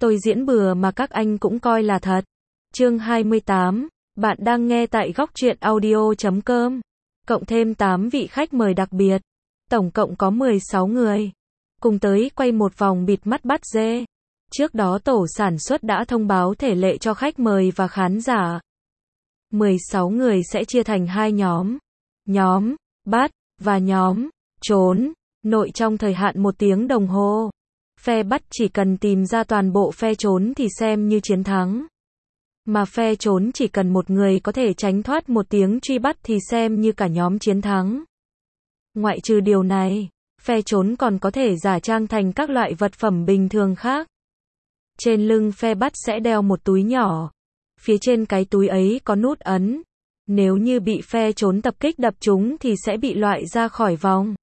Tôi diễn bừa mà các anh cũng coi là thật. Chương 28, bạn đang nghe tại góc truyện audio.com. Cộng thêm 8 vị khách mời đặc biệt. Tổng cộng có 16 người. Cùng tới quay một vòng bịt mắt bắt dê. Trước đó tổ sản xuất đã thông báo thể lệ cho khách mời và khán giả. 16 người sẽ chia thành 2 nhóm. Nhóm bắt và nhóm trốn. Nội trong thời hạn 1 tiếng đồng hồ. Phe bắt chỉ cần tìm ra toàn bộ phe trốn thì xem như chiến thắng. Mà phe trốn chỉ cần một người có thể tránh thoát 1 tiếng truy bắt thì xem như cả nhóm chiến thắng. Ngoại trừ điều này, phe trốn còn có thể giả trang thành các loại vật phẩm bình thường khác. Trên lưng phe bắt sẽ đeo một túi nhỏ. Phía trên cái túi ấy có nút ấn. Nếu như bị phe trốn tập kích đập trúng thì sẽ bị loại ra khỏi vòng.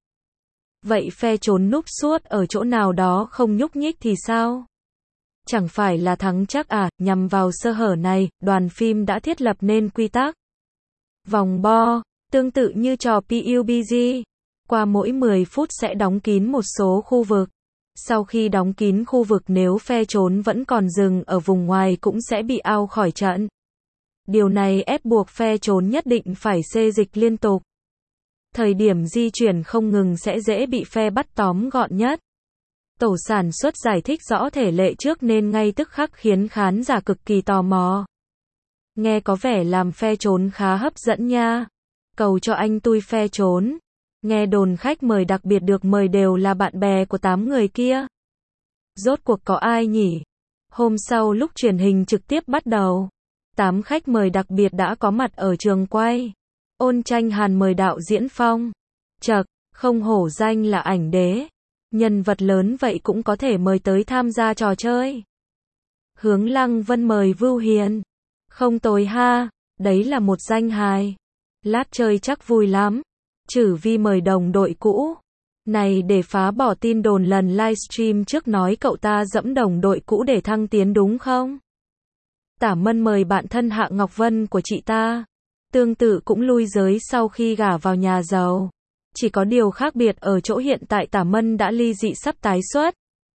Vậy phe trốn núp suốt ở chỗ nào đó không nhúc nhích thì sao? Chẳng phải là thắng chắc à? Nhằm vào sơ hở này, đoàn phim đã thiết lập nên quy tắc. Vòng bo, tương tự như trò PUBG. Qua mỗi 10 phút sẽ đóng kín một số khu vực. Sau khi đóng kín khu vực nếu phe trốn vẫn còn dừng ở vùng ngoài cũng sẽ bị out khỏi trận. Điều này ép buộc phe trốn nhất định phải xê dịch liên tục. Thời điểm di chuyển không ngừng sẽ dễ bị phe bắt tóm gọn nhất. Tổ sản xuất giải thích rõ thể lệ trước nên ngay tức khắc khiến khán giả cực kỳ tò mò. Nghe có vẻ làm phe trốn khá hấp dẫn nha. Cầu cho anh tui phe trốn. Nghe đồn khách mời đặc biệt được mời đều là bạn bè của 8 người kia. Rốt cuộc có ai nhỉ? Hôm sau lúc truyền hình trực tiếp bắt đầu, 8 khách mời đặc biệt đã có mặt ở trường quay. Ôn Tranh Hàn mời đạo diễn Phong. Chậc, không hổ danh là ảnh đế. Nhân vật lớn vậy cũng có thể mời tới tham gia trò chơi. Hướng Lăng Vân mời Vưu Hiền. Không tồi ha, đấy là một danh hài. Lát chơi chắc vui lắm. Chử Vi mời đồng đội cũ. Này để phá bỏ tin đồn lần livestream trước nói cậu ta dẫm đồng đội cũ để thăng tiến đúng không? Tả Mân mời bạn thân Hạ Ngọc Vân của chị ta. Tương tự cũng lui giới sau khi gả vào nhà giàu. Chỉ có điều khác biệt ở chỗ hiện tại Tả Mân đã ly dị sắp tái xuất.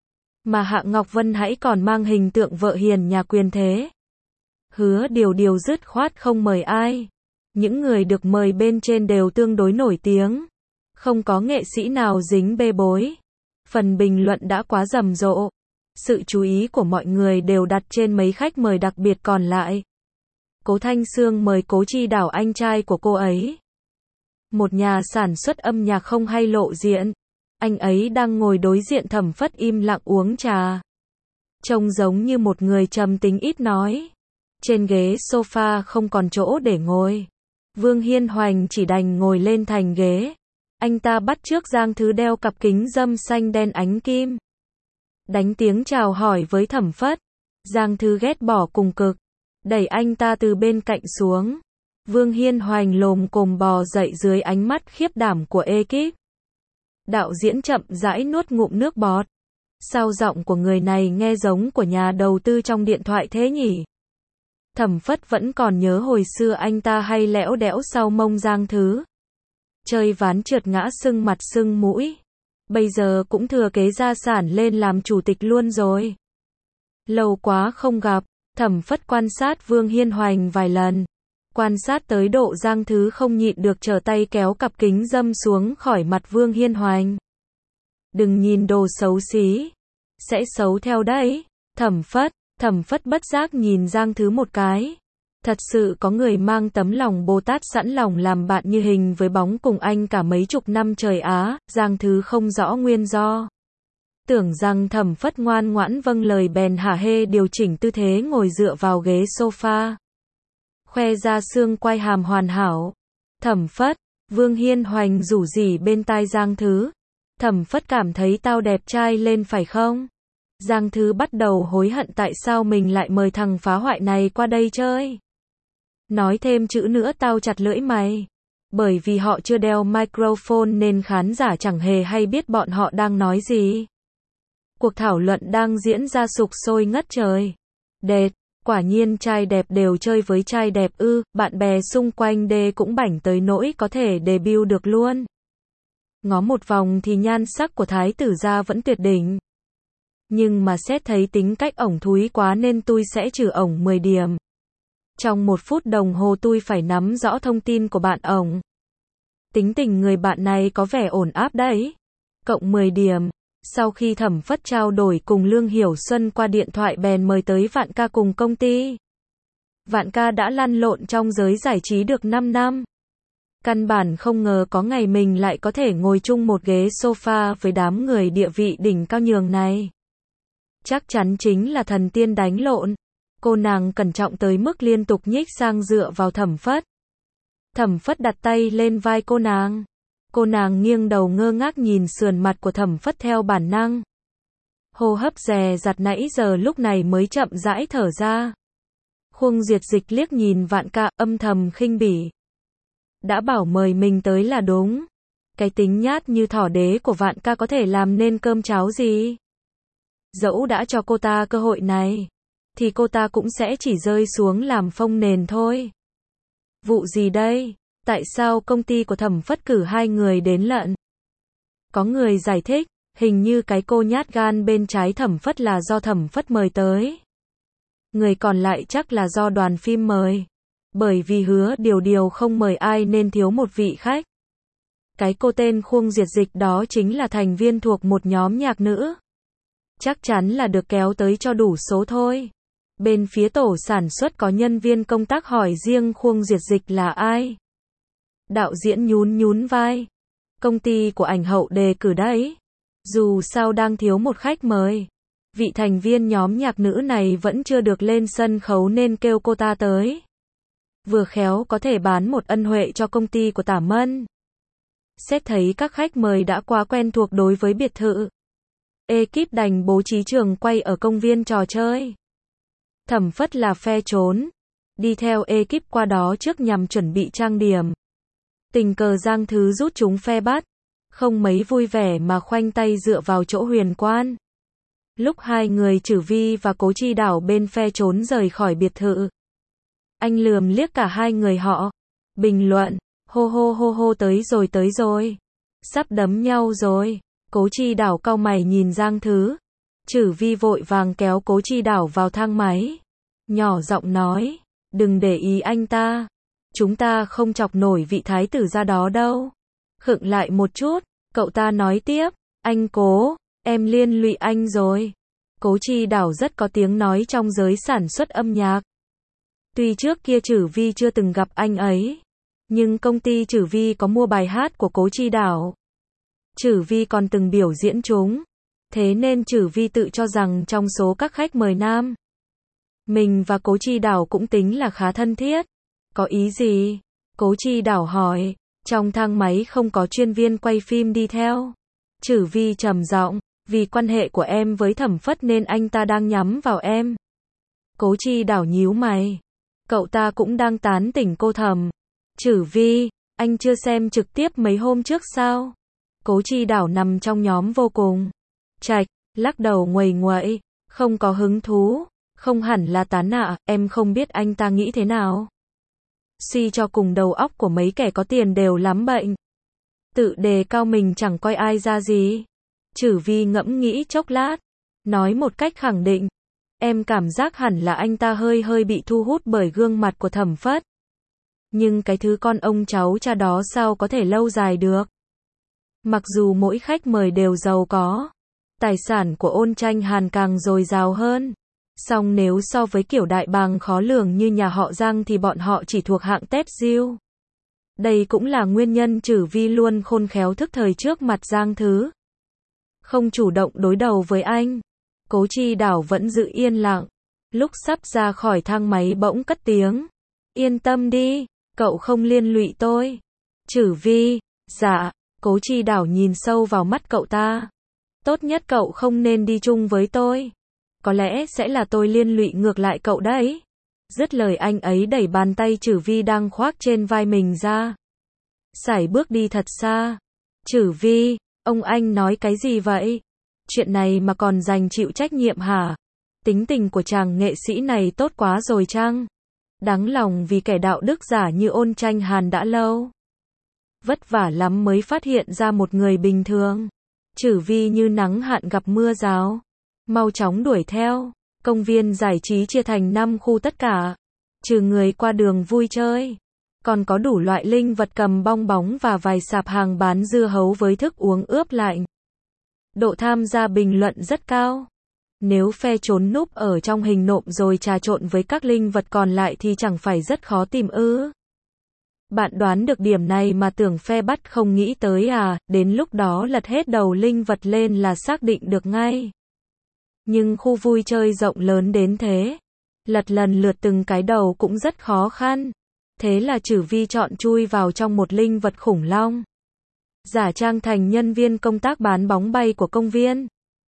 Mà Hạ Ngọc Vân hãy còn mang hình tượng vợ hiền nhà quyền thế. Hứa Điều dứt khoát không mời ai. Những người được mời bên trên đều tương đối nổi tiếng. Không có nghệ sĩ nào dính bê bối. Phần bình luận đã quá rầm rộ. Sự chú ý của mọi người đều đặt trên mấy khách mời đặc biệt còn lại. Cố Thanh Sương mời Cố Chi Đảo anh trai của cô ấy. Một nhà sản xuất âm nhạc không hay lộ diện. Anh ấy đang ngồi đối diện Thẩm Phất im lặng uống trà. Trông giống như một người trầm tính ít nói. Trên ghế sofa không còn chỗ để ngồi. Vương Hiên Hoành chỉ đành ngồi lên thành ghế. Anh ta bắt chước Giang Thứ đeo cặp kính râm xanh đen ánh kim. Đánh tiếng chào hỏi với Thẩm Phất. Giang Thứ ghét bỏ cùng cực. Đẩy anh ta từ bên cạnh xuống. Vương Hiên Hoành lồm cồm bò dậy dưới ánh mắt khiếp đảm của ekip. Đạo diễn chậm rãi nuốt ngụm nước bọt. Sao giọng của người này nghe giống của nhà đầu tư trong điện thoại thế nhỉ? Thẩm Phất vẫn còn nhớ hồi xưa anh ta hay lẽo đẽo sau mông Giang Thứ. Chơi ván trượt ngã sưng mặt sưng mũi. Bây giờ cũng thừa kế gia sản lên làm chủ tịch luôn rồi. Lâu quá không gặp, Thẩm Phất quan sát Vương Hiên Hoành vài lần. Quan sát tới độ Giang Thứ không nhịn được trở tay kéo cặp kính râm xuống khỏi mặt Vương Hiên Hoành. Đừng nhìn đồ xấu xí. Sẽ xấu theo đấy. Thẩm Phất bất giác nhìn Giang Thứ một cái. Thật sự có người mang tấm lòng Bồ Tát sẵn lòng làm bạn như hình với bóng cùng anh cả mấy chục năm trời Á. Giang Thứ không rõ nguyên do. Tưởng rằng Thẩm Phất ngoan ngoãn vâng lời bèn hả hê điều chỉnh tư thế ngồi dựa vào ghế sofa. Khoe ra xương quai hàm hoàn hảo. Thẩm Phất, Vương Hiên Hoành rủ rỉ bên tai Giang Thứ. Thẩm Phất cảm thấy tao đẹp trai lên phải không? Giang Thứ bắt đầu hối hận tại sao mình lại mời thằng phá hoại này qua đây chơi. Nói thêm chữ nữa tao chặt lưỡi mày. Bởi vì họ chưa đeo microphone nên khán giả chẳng hề hay biết bọn họ đang nói gì. Cuộc thảo luận đang diễn ra sục sôi ngất trời. Đệt, quả nhiên trai đẹp đều chơi với trai đẹp ư, bạn bè xung quanh đê cũng bảnh tới nỗi có thể debut được luôn. Ngó một vòng thì nhan sắc của thái tử gia vẫn tuyệt đỉnh. Nhưng mà xét thấy tính cách ổng thúi quá nên tôi sẽ trừ ổng 10 điểm. Trong 1 phút đồng hồ tôi phải nắm rõ thông tin của bạn ổng. Tính tình người bạn này có vẻ ổn áp đấy. Cộng 10 điểm. Sau khi Thẩm Phất trao đổi cùng Lương Hiểu Xuân qua điện thoại bèn mời tới Vạn Ca cùng công ty. Vạn Ca đã lăn lộn trong giới giải trí được 5 năm. Căn bản không ngờ có ngày mình lại có thể ngồi chung một ghế sofa với đám người địa vị đỉnh cao nhường này. Chắc chắn chính là thần tiên đánh lộn. Cô nàng cẩn trọng tới mức liên tục nhích sang dựa vào Thẩm Phất. Thẩm Phất đặt tay lên vai cô nàng. Cô nàng nghiêng đầu ngơ ngác nhìn sườn mặt của Thẩm Phất theo bản năng. Hô hấp dè dặt nãy giờ lúc này mới chậm rãi thở ra. Khuông Duyệt Dịch liếc nhìn Vạn Ca âm thầm khinh bỉ. Đã bảo mời mình tới là đúng. Cái tính nhát như thỏ đế của Vạn Ca có thể làm nên cơm cháo gì. Dẫu đã cho cô ta cơ hội này, thì cô ta cũng sẽ chỉ rơi xuống làm phông nền thôi. Vụ gì đây? Tại sao công ty của Thẩm Phất cử 2 người đến lận? Có người giải thích, hình như cái cô nhát gan bên trái Thẩm Phất là do Thẩm Phất mời tới. Người còn lại chắc là do đoàn phim mời. Bởi vì Hứa Điều không mời ai nên thiếu một vị khách. Cái cô tên Khuông Duyệt Dịch đó chính là thành viên thuộc một nhóm nhạc nữ. Chắc chắn là được kéo tới cho đủ số thôi. Bên phía tổ sản xuất có nhân viên công tác hỏi riêng Khuông Duyệt Dịch là ai. Đạo diễn nhún vai. Công ty của ảnh hậu đề cử đấy. Dù sao đang thiếu một khách mời. Vị thành viên nhóm nhạc nữ này vẫn chưa được lên sân khấu nên kêu cô ta tới. Vừa khéo có thể bán một ân huệ cho công ty của Tả Mân. Xét thấy các khách mời đã quá quen thuộc đối với biệt thự. Ekip đành bố trí trường quay ở công viên trò chơi. Thẩm Phất là phe trốn. Đi theo ekip qua đó trước nhằm chuẩn bị trang điểm. Tình cờ Giang Thứ rút chúng phe bắt. Không mấy vui vẻ mà khoanh tay dựa vào chỗ Huyền Quan. Lúc 2 người Trử Vi và Cố Chi Đảo bên phe trốn rời khỏi biệt thự. Anh lườm liếc cả 2 người họ. Bình luận, hô tới rồi. Sắp đấm nhau rồi. Cố Chi Đảo cau mày nhìn Giang Thứ. Trử Vi vội vàng kéo Cố Chi Đảo vào thang máy. Nhỏ giọng nói, đừng để ý anh ta. Chúng ta không chọc nổi vị thái tử ra đó đâu. Khựng lại một chút, cậu ta nói tiếp, anh Cố, em liên lụy anh rồi. Cố Chi Đảo rất có tiếng nói trong giới sản xuất âm nhạc. Tuy trước kia Trử Vi chưa từng gặp anh ấy, nhưng công ty Trử Vi có mua bài hát của Cố Chi Đảo. Trử Vi còn từng biểu diễn chúng. Thế nên Trử Vi tự cho rằng trong số các khách mời nam, mình và Cố Chi Đảo cũng tính là khá thân thiết. Có ý gì? Cố Chi Đảo hỏi. Trong thang máy không có chuyên viên quay phim đi theo. Trử Vi trầm giọng, vì quan hệ của em với Thẩm Phất nên anh ta đang nhắm vào em. Cố Chi Đảo nhíu mày. Cậu ta cũng đang tán tỉnh cô Thẩm. Trử Vi, anh chưa xem trực tiếp mấy hôm trước sao? Cố Chi Đảo nằm trong nhóm vô cùng Trạch, lắc đầu nguầy nguậy, không có hứng thú, không hẳn là tán ạ, em không biết anh ta nghĩ thế nào. Suy cho cùng đầu óc của mấy kẻ có tiền đều lắm bệnh. Tự đề cao mình chẳng coi ai ra gì. Trử Vi ngẫm nghĩ chốc lát, nói một cách khẳng định, em cảm giác hẳn là anh ta hơi bị thu hút bởi gương mặt của Thẩm Phất. Nhưng cái thứ con ông cháu cha đó sao có thể lâu dài được. Mặc dù mỗi khách mời đều giàu có, tài sản của Ôn Tranh Hàn càng dồi dào hơn. Song nếu so với kiểu đại bàng khó lường như nhà họ Giang thì bọn họ chỉ thuộc hạng tép diêu. Đây cũng là nguyên nhân Trử Vi luôn khôn khéo thức thời trước mặt Giang Thứ. Không chủ động đối đầu với anh. Cố Chi Đảo vẫn giữ yên lặng. Lúc sắp ra khỏi thang máy bỗng cất tiếng. Yên tâm đi, cậu không liên lụy tôi. Trử Vi, dạ. Cố Chi Đảo nhìn sâu vào mắt cậu ta. Tốt nhất cậu không nên đi chung với tôi. Có lẽ sẽ là tôi liên lụy ngược lại cậu đấy. Dứt lời anh ấy đẩy bàn tay Trử Vi đang khoác trên vai mình ra. Sải bước đi thật xa. Trử Vi, ông anh nói cái gì vậy? Chuyện này mà còn dành chịu trách nhiệm hả? Tính tình của chàng nghệ sĩ này tốt quá rồi chăng? Đáng lòng vì kẻ đạo đức giả như Ôn Tranh Hàn đã lâu. Vất vả lắm mới phát hiện ra một người bình thường. Trử Vi như nắng hạn gặp mưa rào. Mau chóng đuổi theo. Công viên giải trí chia thành 5 khu tất cả. Trừ người qua đường vui chơi. Còn có đủ loại linh vật cầm bong bóng và vài sạp hàng bán dưa hấu với thức uống ướp lạnh. Độ tham gia bình luận rất cao. Nếu phe trốn núp ở trong hình nộm rồi trà trộn với các linh vật còn lại thì chẳng phải rất khó tìm ư? Bạn đoán được điểm này mà tưởng phe bắt không nghĩ tới à, đến lúc đó lật hết đầu linh vật lên là xác định được ngay. Nhưng khu vui chơi rộng lớn đến thế, lật lần lượt từng cái đầu cũng rất khó khăn. Thế là Trử Vi chọn chui vào trong một linh vật khủng long. Giả trang thành nhân viên công tác bán bóng bay của công viên.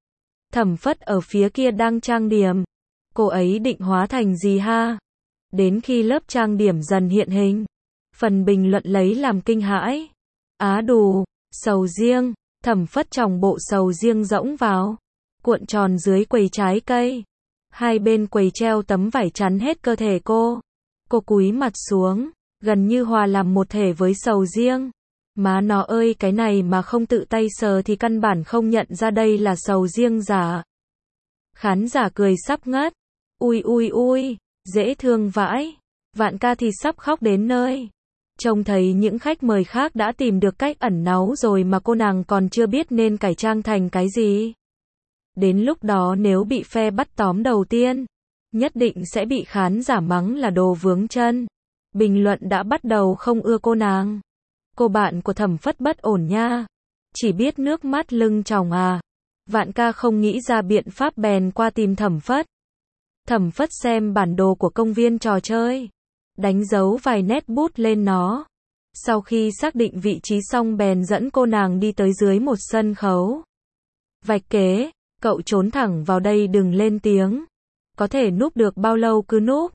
Thẩm Phất ở phía kia đang trang điểm. Cô ấy định hóa thành gì ha? Đến khi lớp trang điểm dần hiện hình, phần bình luận lấy làm kinh hãi. Á đù, sầu riêng. Thẩm Phất tròng bộ sầu riêng rỗng vào, cuộn tròn dưới quầy trái cây. Hai bên quầy treo tấm vải chắn hết cơ thể cô. Cô cúi mặt xuống, gần như hòa làm một thể với sầu riêng. Má nó ơi, cái này mà không tự tay sờ thì căn bản không nhận ra đây là sầu riêng giả. Khán giả cười sắp ngất. Ui ui ui, dễ thương vãi. Vạn ca thì sắp khóc đến nơi. Trông thấy những khách mời khác đã tìm được cách ẩn náu rồi mà cô nàng còn chưa biết nên cải trang thành cái gì. Đến lúc đó nếu bị phe bắt tóm đầu tiên, nhất định sẽ bị khán giả mắng là đồ vướng chân. Bình luận đã bắt đầu không ưa cô nàng. Cô bạn của Thẩm Phất bất ổn nha. Chỉ biết nước mắt lưng tròng à. Vạn ca không nghĩ ra biện pháp bèn qua tìm Thẩm Phất. Thẩm Phất xem bản đồ của công viên trò chơi, đánh dấu vài nét bút lên nó. Sau khi xác định vị trí xong bèn dẫn cô nàng đi tới dưới một sân khấu. Vạch kế, cậu trốn thẳng vào đây đừng lên tiếng. Có thể núp được bao lâu cứ núp.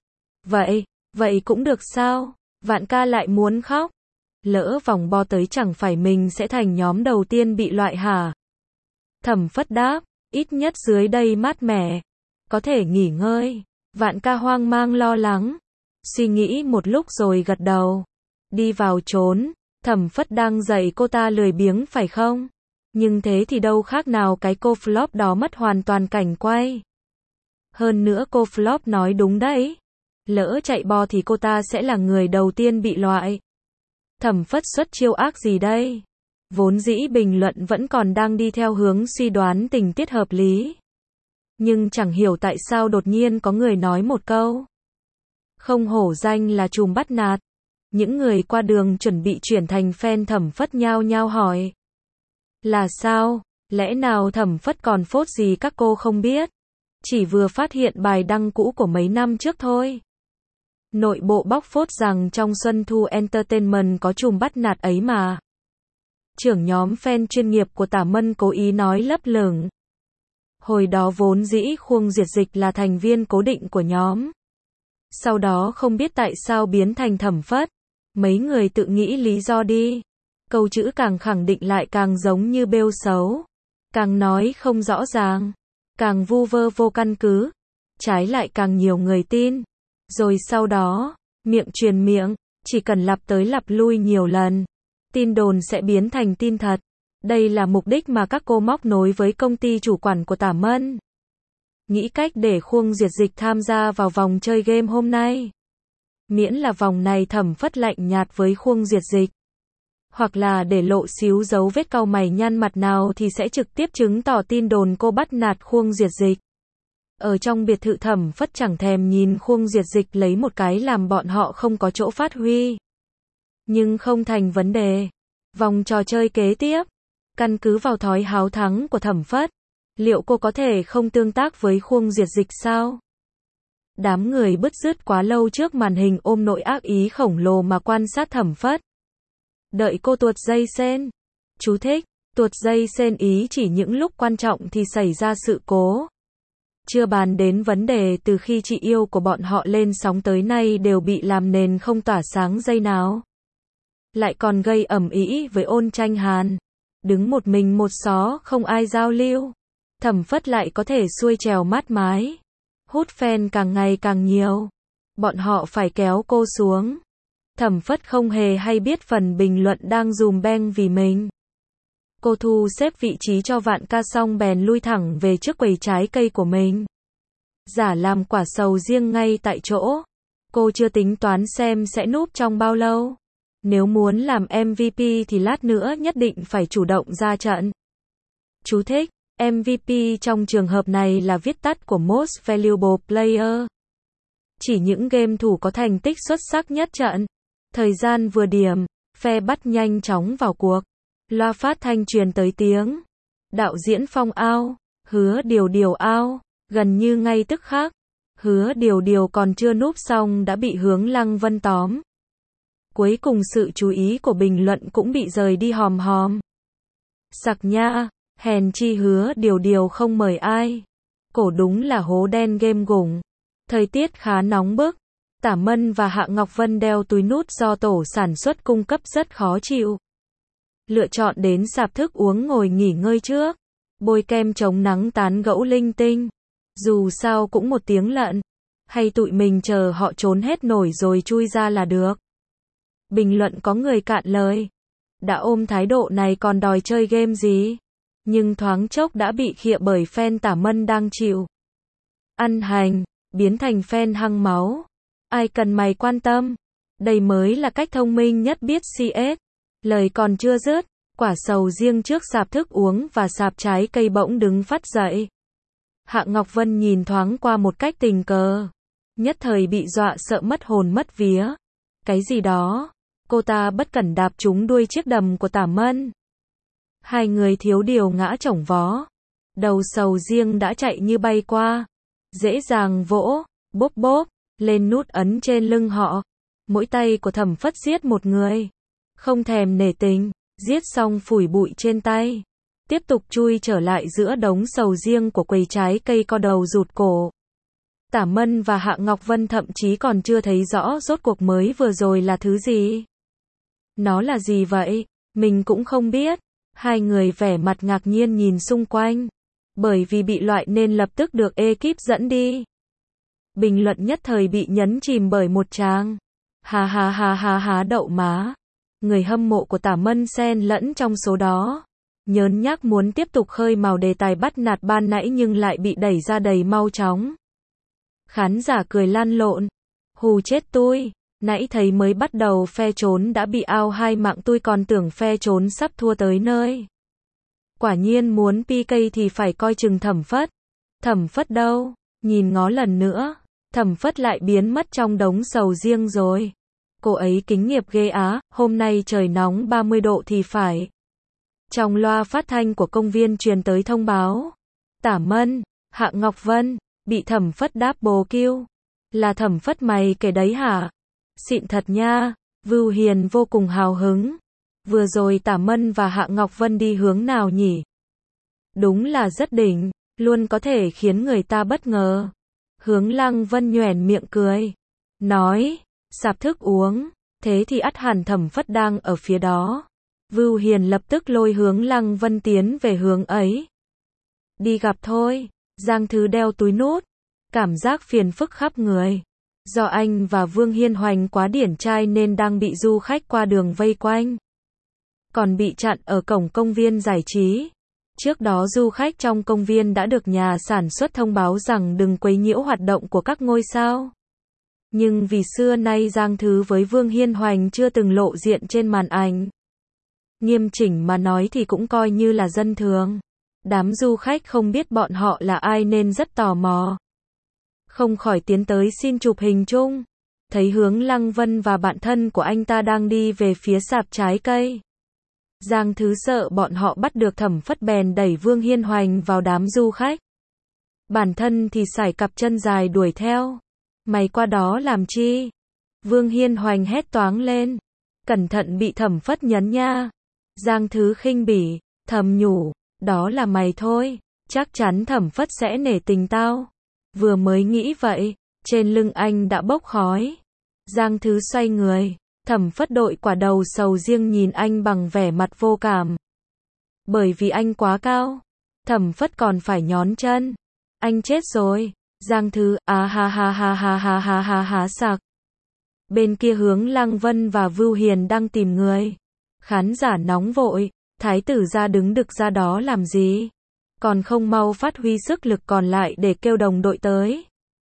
Vậy cũng được sao? Vạn ca lại muốn khóc. Lỡ vòng bo tới chẳng phải mình sẽ thành nhóm đầu tiên bị loại hả? Thẩm Phất đáp, ít nhất dưới đây mát mẻ. Có thể nghỉ ngơi. Vạn ca hoang mang lo lắng. Suy nghĩ một lúc rồi gật đầu. Đi vào trốn. Thẩm Phất đang dạy cô ta lười biếng phải không? Nhưng thế thì đâu khác nào cái cô flop đó mất hoàn toàn cảnh quay. Hơn nữa cô flop nói đúng đấy. Lỡ chạy bo thì cô ta sẽ là người đầu tiên bị loại. Thẩm Phất xuất chiêu ác gì đây? Vốn dĩ bình luận vẫn còn đang đi theo hướng suy đoán tình tiết hợp lý. Nhưng chẳng hiểu tại sao đột nhiên có người nói một câu. Không hổ danh là trùm bắt nạt. Những người qua đường chuẩn bị chuyển thành fan Thẩm Phất nhao nhao hỏi. Là sao? Lẽ nào Thẩm Phất còn phốt gì các cô không biết? Chỉ vừa phát hiện bài đăng cũ của mấy năm trước thôi. Nội bộ bóc phốt rằng trong Xuân Thu Entertainment có trùm bắt nạt ấy mà. Trưởng nhóm fan chuyên nghiệp của Tả Mân cố ý nói lấp lửng. Hồi đó vốn dĩ Khuông Diệt Dịch là thành viên cố định của nhóm. Sau đó không biết tại sao biến thành Thẩm Phất. Mấy người tự nghĩ lý do đi. Câu chữ càng khẳng định lại càng giống như bêu xấu. Càng nói không rõ ràng. Càng vu vơ vô căn cứ. Trái lại càng nhiều người tin. Rồi sau đó, miệng truyền miệng, chỉ cần lặp tới lặp lui nhiều lần. Tin đồn sẽ biến thành tin thật. Đây là mục đích mà các cô móc nối với công ty chủ quản của Tả Mân. Nghĩ cách để Khuông Diệt Dịch tham gia vào vòng chơi game hôm nay. Miễn là vòng này Thẩm Phất lạnh nhạt với Khuông Diệt Dịch. Hoặc là để lộ xíu dấu vết cau mày nhăn mặt nào thì sẽ trực tiếp chứng tỏ tin đồn cô bắt nạt Khuông Diệt Dịch. Ở trong biệt thự Thẩm Phất chẳng thèm nhìn Khuông Diệt Dịch lấy một cái làm bọn họ không có chỗ phát huy. Nhưng không thành vấn đề. Vòng trò chơi kế tiếp. Căn cứ vào thói háo thắng của Thẩm Phất. Liệu cô có thể không tương tác với Khuông Diệt Dịch sao? Đám người bứt rứt quá lâu trước màn hình ôm nội ác ý khổng lồ mà quan sát Thẩm Phất. Đợi cô tuột dây sên. Chú thích, tuột dây sên ý chỉ những lúc quan trọng thì xảy ra sự cố. Chưa bàn đến vấn đề từ khi chị yêu của bọn họ lên sóng tới nay đều bị làm nền không tỏa sáng giây nào. Lại còn gây ầm ĩ với Ôn Tranh Hàn. Đứng một mình một xó không ai giao lưu. Thẩm Phất lại có thể xuôi trèo mát mái. Hút fan càng ngày càng nhiều. Bọn họ phải kéo cô xuống. Thẩm Phất không hề hay biết phần bình luận đang dùm beng vì mình. Cô thu xếp vị trí cho Vạn Ca xong bèn lui thẳng về trước quầy trái cây của mình. Giả làm quả sầu riêng ngay tại chỗ. Cô chưa tính toán xem sẽ núp trong bao lâu. Nếu muốn làm MVP thì lát nữa nhất định phải chủ động ra trận. Chú thích: MVP trong trường hợp này là viết tắt của Most Valuable Player. Chỉ những game thủ có thành tích xuất sắc nhất trận. Thời gian vừa điểm, phe bắt nhanh chóng vào cuộc. Loa phát thanh truyền tới tiếng đạo diễn Phong out, Hứa Điều Điều out, gần như ngay tức khắc. Hứa Điều Điều còn chưa núp xong đã bị Hướng Lăng Vân tóm. Cuối cùng sự chú ý của bình luận cũng bị rời đi hòm hòm. Sặc nha, hèn chi Hứa Điều Điều không mời ai. Cổ đúng là hố đen game gủng. Thời tiết khá nóng bức. Tả Mân và Hạ Ngọc Vân đeo túi nút do tổ sản xuất cung cấp rất khó chịu. Lựa chọn đến sạp thức uống ngồi nghỉ ngơi trước. Bôi kem chống nắng tán gẫu linh tinh. Dù sao cũng một tiếng lận. Hay tụi mình chờ họ trốn hết nổi rồi chui ra là được. Bình luận có người cạn lời. Đã ôm thái độ này còn đòi chơi game gì? Nhưng thoáng chốc đã bị khịa bởi fan Tả Mân đang chịu ăn hành, biến thành fan hăng máu. Ai cần mày quan tâm? Đây mới là cách thông minh nhất biết CS. Lời còn chưa dứt, quả sầu riêng trước sạp thức uống và sạp trái cây bỗng đứng phát dậy. Hạ Ngọc Vân nhìn thoáng qua một cách tình cờ. Nhất thời bị dọa sợ mất hồn mất vía. Cái gì đó? Cô ta bất cẩn đạp trúng đuôi chiếc đầm của Tả Mân. Hai người thiếu điều ngã chổng vó. Đầu sầu riêng đã chạy như bay qua. Dễ dàng vỗ, bốp bốp, lên nút ấn trên lưng họ. Mỗi tay của Thẩm Phất giết một người. Không thèm nể tình, giết xong phủi bụi trên tay. Tiếp tục chui trở lại giữa đống sầu riêng của quầy trái cây co đầu rụt cổ. Tả Mân và Hạ Ngọc Vân thậm chí còn chưa thấy rõ rốt cuộc mới vừa rồi là thứ gì. Nó là gì vậy? Mình cũng không biết. Hai người vẻ mặt ngạc nhiên nhìn xung quanh. Bởi vì bị loại nên lập tức được ekip dẫn đi. Bình luận nhất thời bị nhấn chìm bởi một tràng. Ha ha ha ha ha đậu má. Người hâm mộ của Tả Mân xen lẫn trong số đó. Nhớn nhác muốn tiếp tục khơi mào đề tài bắt nạt ban nãy nhưng lại bị đẩy ra đầy mau chóng. Khán giả cười lan lộn. Hù chết tôi. Nãy thấy mới bắt đầu phe trốn đã bị ao hai mạng, tôi còn tưởng phe trốn sắp thua tới nơi. Quả nhiên muốn PK thì phải coi chừng Thẩm Phất. Thẩm Phất đâu? Nhìn ngó lần nữa. Thẩm Phất lại biến mất trong đống sầu riêng rồi. Cô ấy kính nghiệp ghê á, hôm nay trời nóng 30 độ thì phải. Trong loa phát thanh của công viên truyền tới thông báo. Tả Mân, Hạ Ngọc Vân, bị Thẩm Phất double kill. Là Thẩm Phất mày kể đấy hả? Xịn thật nha. Vưu Hiền vô cùng hào hứng. Vừa rồi Tả Mân và Hạ Ngọc Vân đi hướng nào nhỉ? Đúng là rất đỉnh, luôn có thể khiến người ta bất ngờ. Hướng Lăng Vân nhoẻn miệng cười. Nói, sạp thức uống, thế thì ắt hẳn Thẩm Phất đang ở phía đó. Vưu Hiền lập tức lôi Hướng Lăng Vân tiến về hướng ấy. Đi gặp thôi. Giang Thứ đeo túi nút. Cảm giác phiền phức khắp người. Do anh và Vương Hiên Hoành quá điển trai nên đang bị du khách qua đường vây quanh. Còn bị chặn ở cổng công viên giải trí. Trước đó du khách trong công viên đã được nhà sản xuất thông báo rằng đừng quấy nhiễu hoạt động của các ngôi sao. Nhưng vì xưa nay Giang Thứ với Vương Hiên Hoành chưa từng lộ diện trên màn ảnh. Nghiêm chỉnh mà nói thì cũng coi như là dân thường. Đám du khách không biết bọn họ là ai nên rất tò mò. Không khỏi tiến tới xin chụp hình chung. Thấy Hướng Lăng Vân và bạn thân của anh ta đang đi về phía sạp trái cây. Giang Thứ sợ bọn họ bắt được Thẩm Phất bèn đẩy Vương Hiên Hoành vào đám du khách. Bản thân thì sải cặp chân dài đuổi theo. Mày qua đó làm chi? Vương Hiên Hoành hét toáng lên. Cẩn thận bị Thẩm Phất nhấn nha. Giang Thứ khinh bỉ, thầm nhủ, đó là mày thôi, chắc chắn Thẩm Phất sẽ nể tình tao. Vừa mới nghĩ vậy, trên lưng anh đã bốc khói. Giang Thứ xoay người, Thẩm Phất đội quả đầu sầu riêng nhìn anh bằng vẻ mặt vô cảm. Bởi vì anh quá cao, Thẩm Phất còn phải nhón chân. Anh chết rồi. Giang Thứ, ha ha ha ha ha ha ha ha sặc. Bên kia Hướng Lăng Vân và Vưu Hiền đang tìm người. Khán giả nóng vội, Thái tử ra đứng đực ra đó làm gì? Còn không mau phát huy sức lực còn lại để kêu đồng đội tới.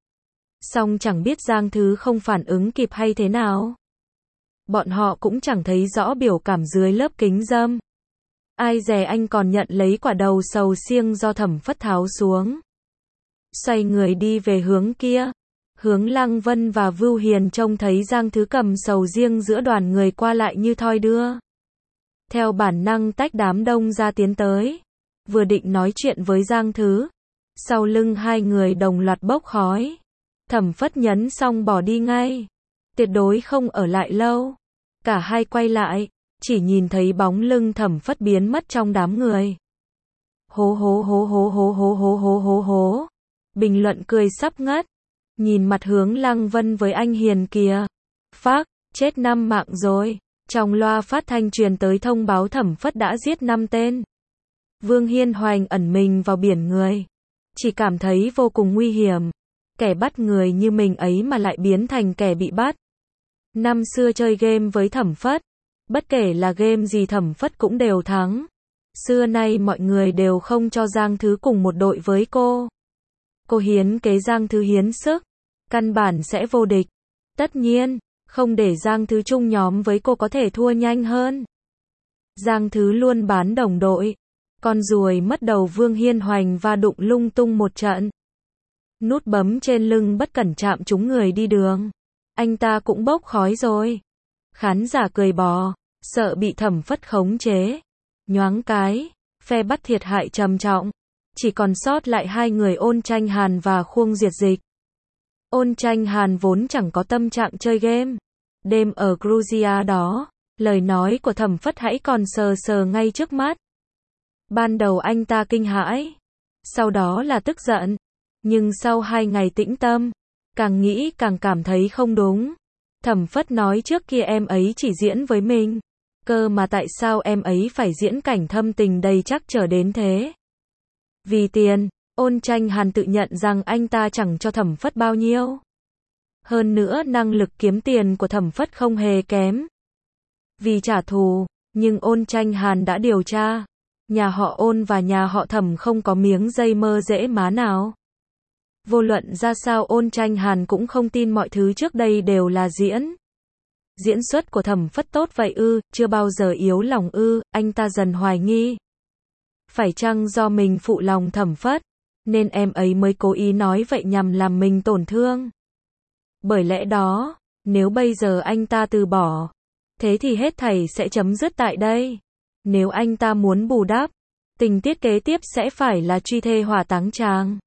Xong chẳng biết Giang Thứ không phản ứng kịp hay thế nào. Bọn họ cũng chẳng thấy rõ biểu cảm dưới lớp kính râm. Ai dè anh còn nhận lấy quả đầu sầu riêng do Thẩm Phất tháo xuống. Xoay người đi về hướng kia. Hướng Lăng Vân và Vưu Hiền trông thấy Giang Thứ cầm sầu riêng giữa đoàn người qua lại như thoi đưa. Theo bản năng tách đám đông ra tiến tới. Vừa định nói chuyện với Giang Thứ. Sau lưng hai người đồng loạt bốc khói. Thẩm Phất nhấn xong bỏ đi ngay. Tuyệt đối không ở lại lâu. Cả hai quay lại. Chỉ nhìn thấy bóng lưng Thẩm Phất biến mất trong đám người. Hố hố hố hố hố hố hố hố hố hố. Bình luận cười sắp ngất. Nhìn mặt Hướng Lăng Vân với anh Hiền kìa. Phác, chết 5 mạng rồi. Trong loa phát thanh truyền tới thông báo Thẩm Phất đã giết 5 tên. Vương Hiên Hoành ẩn mình vào biển người. Chỉ cảm thấy vô cùng nguy hiểm. Kẻ bắt người như mình ấy mà lại biến thành kẻ bị bắt. Năm xưa chơi game với Thẩm Phất. Bất kể là game gì Thẩm Phất cũng đều thắng. Xưa nay mọi người đều không cho Giang Thứ cùng một đội với cô. Cô hiến kế Giang Thứ hiến sức. Căn bản sẽ vô địch. Tất nhiên, không để Giang Thứ chung nhóm với cô có thể thua nhanh hơn. Giang Thứ luôn bán đồng đội. Con ruồi mất đầu Vương Hiên Hoành va đụng lung tung một trận. Nút bấm trên lưng bất cẩn chạm trúng người đi đường. Anh ta cũng bốc khói rồi. Khán giả cười bò, sợ bị Thẩm Phất khống chế. Nhoáng cái, phe bắt thiệt hại trầm trọng. Chỉ còn sót lại hai người Ôn Tranh Hàn và Khuông Diệt Dịch. Ôn Tranh Hàn vốn chẳng có tâm trạng chơi game. Đêm ở Georgia đó, lời nói của Thẩm Phất hãy còn sờ sờ ngay trước mắt. Ban đầu anh ta kinh hãi, sau đó là tức giận. Nhưng sau 2 ngày tĩnh tâm, càng nghĩ càng cảm thấy không đúng. Thẩm Phất nói trước kia em ấy chỉ diễn với mình. Cơ mà tại sao em ấy phải diễn cảnh thâm tình đầy trắc trở đến thế? Vì tiền, Ôn Tranh Hàn tự nhận rằng anh ta chẳng cho Thẩm Phất bao nhiêu. Hơn nữa năng lực kiếm tiền của Thẩm Phất không hề kém. Vì trả thù, nhưng Ôn Tranh Hàn đã điều tra. Nhà họ Ôn và nhà họ Thẩm không có miếng dây mơ dễ má nào. Vô luận ra sao Ôn Tranh Hàn cũng không tin mọi thứ trước đây đều là diễn. Diễn xuất của Thẩm Phất tốt vậy ư, chưa bao giờ yếu lòng ư, anh ta dần hoài nghi. Phải chăng do mình phụ lòng Thẩm Phất, nên em ấy mới cố ý nói vậy nhằm làm mình tổn thương. Bởi lẽ đó, nếu bây giờ anh ta từ bỏ, thế thì hết thảy sẽ chấm dứt tại đây. Nếu anh ta muốn bù đắp, tình tiết kế tiếp sẽ phải là truy thê hỏa táng tràng.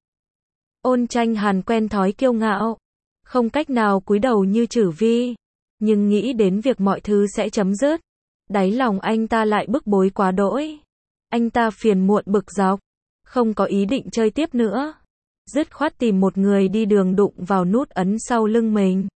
Ôn Tranh Hàn quen thói kiêu ngạo, không cách nào cúi đầu như Trử Vi, nhưng nghĩ đến việc mọi thứ sẽ chấm dứt, đáy lòng anh ta lại bức bối quá đỗi. Anh ta phiền muộn bực dọc, không có ý định chơi tiếp nữa. Dứt khoát tìm một người đi đường đụng vào nút ấn sau lưng mình.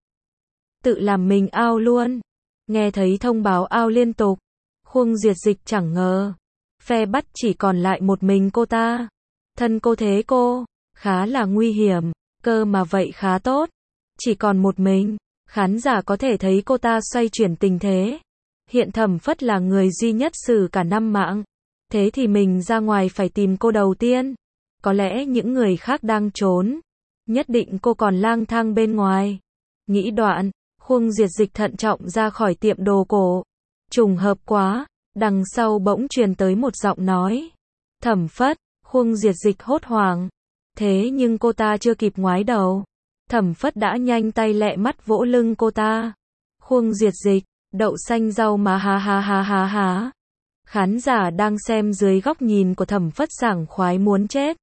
Tự làm mình ao luôn. Nghe thấy thông báo ao liên tục, Khuông Diệt Dịch chẳng ngờ. Phe bắt chỉ còn lại một mình cô ta. Thân cô thế cô, khá là nguy hiểm, cơ mà vậy khá tốt. Chỉ còn một mình, khán giả có thể thấy cô ta xoay chuyển tình thế. Hiện Thẩm Phất là người duy nhất xử cả 5 mạng. Thế thì mình ra ngoài phải tìm cô đầu tiên. Có lẽ những người khác đang trốn. Nhất định cô còn lang thang bên ngoài. Nghĩ đoạn, Khuông Diệt Dịch thận trọng ra khỏi tiệm đồ cổ. Trùng hợp quá, đằng sau bỗng truyền tới một giọng nói. Thẩm Phất, Khuông Diệt Dịch hốt hoảng. Thế nhưng cô ta chưa kịp ngoái đầu. Thẩm Phất đã nhanh tay lẹ mắt vỗ lưng cô ta. Khuông Diệt Dịch, đậu xanh rau má ha ha ha ha ha. Khán giả đang xem dưới góc nhìn của Thẩm Phất sảng khoái muốn chết.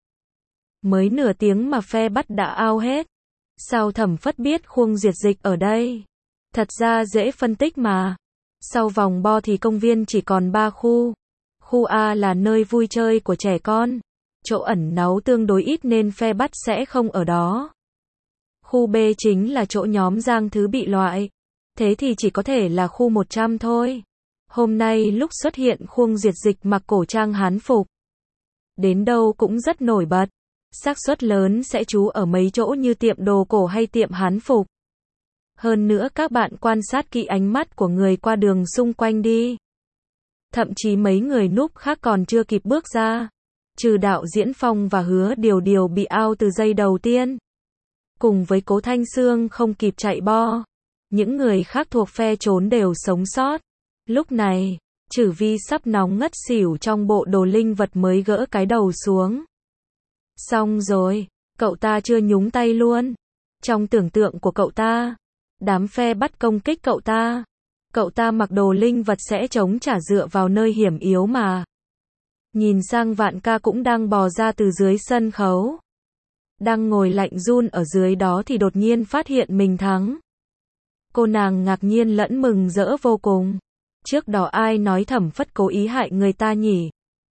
Mới nửa tiếng mà phe bắt đã ao hết. Sao Thẩm Phất biết Khuông Diệt Dịch ở đây? Thật ra dễ phân tích mà. Sau vòng bo thì công viên chỉ còn 3 khu. Khu A là nơi vui chơi của trẻ con. Chỗ ẩn náu tương đối ít nên phe bắt sẽ không ở đó. Khu B chính là chỗ nhóm Giang Thứ bị loại. Thế thì chỉ có thể là khu 100 thôi. Hôm nay lúc xuất hiện Khuông Diệt Dịch mặc cổ trang hán phục. Đến đâu cũng rất nổi bật. Xác suất lớn sẽ trú ở mấy chỗ như tiệm đồ cổ hay tiệm hán phục. Hơn nữa các bạn quan sát kỹ ánh mắt của người qua đường xung quanh đi. Thậm chí mấy người núp khác còn chưa kịp bước ra. Trừ đạo diễn Phong và Hứa Điều Điều bị out từ giây đầu tiên. Cùng với Cố Thanh Xương không kịp chạy bo. Những người khác thuộc phe trốn đều sống sót. Lúc này, Trử Vi sắp nóng ngất xỉu trong bộ đồ linh vật mới gỡ cái đầu xuống. Xong rồi, cậu ta chưa nhúng tay luôn. Trong tưởng tượng của cậu ta, đám phe bắt công kích cậu ta. Cậu ta mặc đồ linh vật sẽ chống trả dựa vào nơi hiểm yếu mà. Nhìn sang Vạn Ca cũng đang bò ra từ dưới sân khấu. Đang ngồi lạnh run ở dưới đó thì đột nhiên phát hiện mình thắng. Cô nàng ngạc nhiên lẫn mừng rỡ vô cùng. Trước đó ai nói Thẩm Phất cố ý hại người ta nhỉ?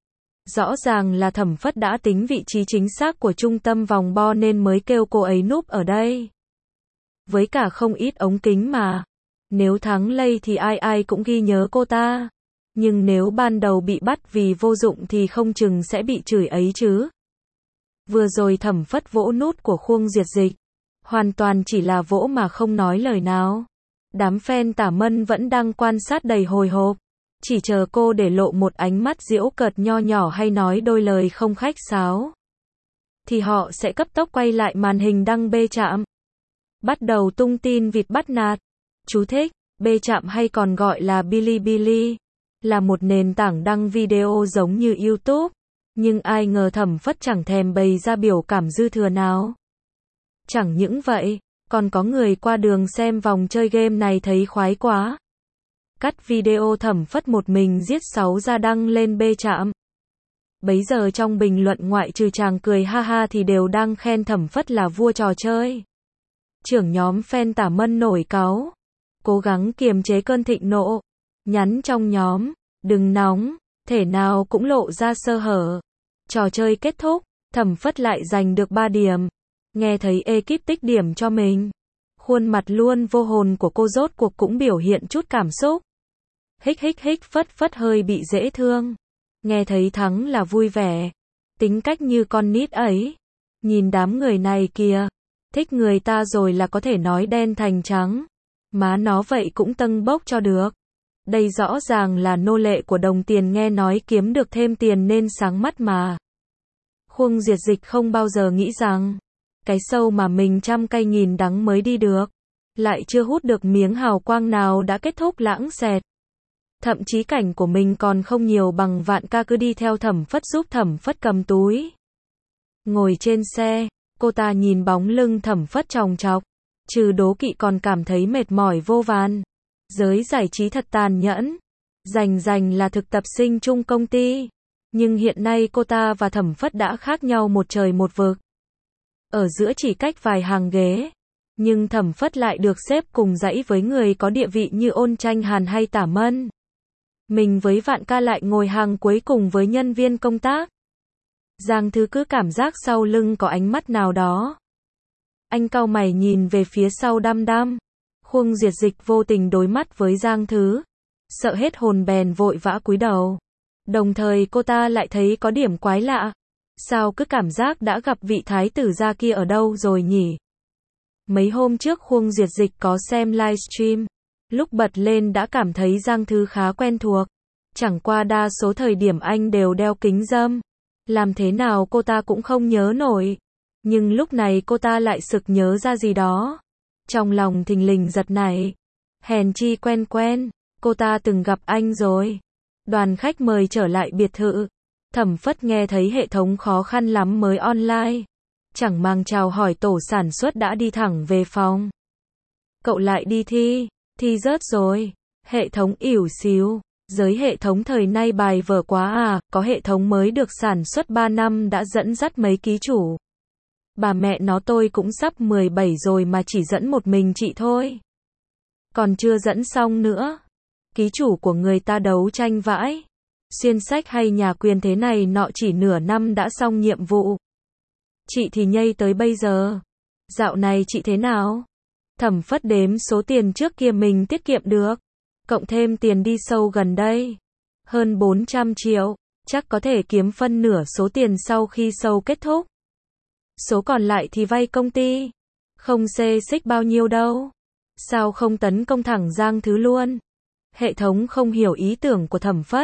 Rõ ràng là Thẩm Phất đã tính vị trí chính xác của trung tâm vòng bo nên mới kêu cô ấy núp ở đây. Với cả không ít ống kính mà. Nếu thắng lây thì ai ai cũng ghi nhớ cô ta. Nhưng nếu ban đầu bị bắt vì vô dụng thì không chừng sẽ bị chửi ấy chứ. Vừa rồi Thẩm Phất vỗ nút của Khuông Diệt Dịch. Hoàn toàn chỉ là vỗ mà không nói lời nào. Đám fan Tả Mân vẫn đang quan sát đầy hồi hộp. Chỉ chờ cô để lộ một ánh mắt giễu cợt nho nhỏ hay nói đôi lời không khách sáo. Thì họ sẽ cấp tốc quay lại màn hình đăng bê trạm. Bắt đầu tung tin vịt bắt nạt. Chú thích, bê trạm hay còn gọi là Bilibili. Là một nền tảng đăng video giống như YouTube. Nhưng ai ngờ Thẩm Phất chẳng thèm bày ra biểu cảm dư thừa nào. Chẳng những vậy, còn có người qua đường xem vòng chơi game này thấy khoái quá. Cắt video Thẩm Phất một mình giết 6 ra đăng lên bê trạm. Bấy giờ trong bình luận ngoại trừ chàng cười ha ha thì đều đang khen Thẩm Phất là vua trò chơi. Trưởng nhóm fan Tả Mân nổi cáu. Cố gắng kiềm chế cơn thịnh nộ. Nhắn trong nhóm, đừng nóng, thể nào cũng lộ ra sơ hở. Trò chơi kết thúc, Thẩm Phất lại giành được 3 điểm. Nghe thấy ekip tích điểm cho mình. Khuôn mặt luôn vô hồn của cô rốt cuộc cũng biểu hiện chút cảm xúc. Hích hích hích Phất Phất hơi bị dễ thương. Nghe thấy thắng là vui vẻ. Tính cách như con nít ấy. Nhìn đám người này kìa. Thích người ta rồi là có thể nói đen thành trắng. Má nó vậy cũng tâng bốc cho được. Đây rõ ràng là nô lệ của đồng tiền nghe nói kiếm được thêm tiền nên sáng mắt mà. Khuông Diệt Dịch không bao giờ nghĩ rằng cái sâu mà mình trăm cay nghìn đắng mới đi được. Lại chưa hút được miếng hào quang nào đã kết thúc lãng xẹt. Thậm chí cảnh của mình còn không nhiều bằng Vạn Ca cứ đi theo Thẩm Phất giúp Thẩm Phất cầm túi. Ngồi trên xe, cô ta nhìn bóng lưng Thẩm Phất chòng chọc. Trừ đố kỵ còn cảm thấy mệt mỏi vô vàn. Giới giải trí thật tàn nhẫn. Rành là thực tập sinh chung công ty. Nhưng hiện nay cô ta và Thẩm Phất đã khác nhau một trời một vực. Ở giữa chỉ cách vài hàng ghế. Nhưng Thẩm Phất lại được xếp cùng dãy với người có địa vị như Ôn Tranh Hàn hay Tả Mân. Mình với Vạn Ca lại ngồi hàng cuối cùng với nhân viên công tác. Giang Thứ cứ cảm giác sau lưng có ánh mắt nào đó. Anh cau mày nhìn về phía sau đăm đăm. Khuông Diệt Dịch vô tình đối mắt với Giang Thứ. Sợ hết hồn bèn vội vã cúi đầu. Đồng thời cô ta lại thấy có điểm quái lạ. Sao cứ cảm giác đã gặp vị thái tử gia kia ở đâu rồi nhỉ? Mấy hôm trước Khuông Diệt Dịch có xem livestream. Lúc bật lên đã cảm thấy Giang Thứ khá quen thuộc. Chẳng qua đa số thời điểm anh đều đeo kính râm. Làm thế nào cô ta cũng không nhớ nổi. Nhưng lúc này cô ta lại sực nhớ ra gì đó. Trong lòng thình lình giật nảy. Hèn chi quen, cô ta từng gặp anh rồi. Đoàn khách mời trở lại biệt thự. Thẩm Phất nghe thấy hệ thống khó khăn lắm mới online. Chẳng mang chào hỏi tổ sản xuất đã đi thẳng về phòng. Cậu lại đi thi rớt rồi. Hệ thống ỉu xìu. Giới hệ thống thời nay bài vở quá à, có hệ thống mới được sản xuất 3 năm đã dẫn dắt mấy ký chủ. Bà mẹ nó tôi cũng sắp 17 rồi mà chỉ dẫn một mình chị thôi. Còn chưa dẫn xong nữa. Ký chủ của người ta đấu tranh vãi. Xuyên sách hay nhà quyền thế này nọ chỉ nửa năm đã xong nhiệm vụ. Chị thì nhây tới bây giờ. Dạo này chị thế nào? Thẩm Phất đếm số tiền trước kia mình tiết kiệm được. Cộng thêm tiền đi sâu gần đây. Hơn 400 triệu. Chắc có thể kiếm phân nửa số tiền sau khi sâu kết thúc. Số còn lại thì vay công ty. Không xê xích bao nhiêu đâu. Sao không tấn công thẳng Giang Thứ luôn? Hệ thống không hiểu ý tưởng của Thẩm Phất.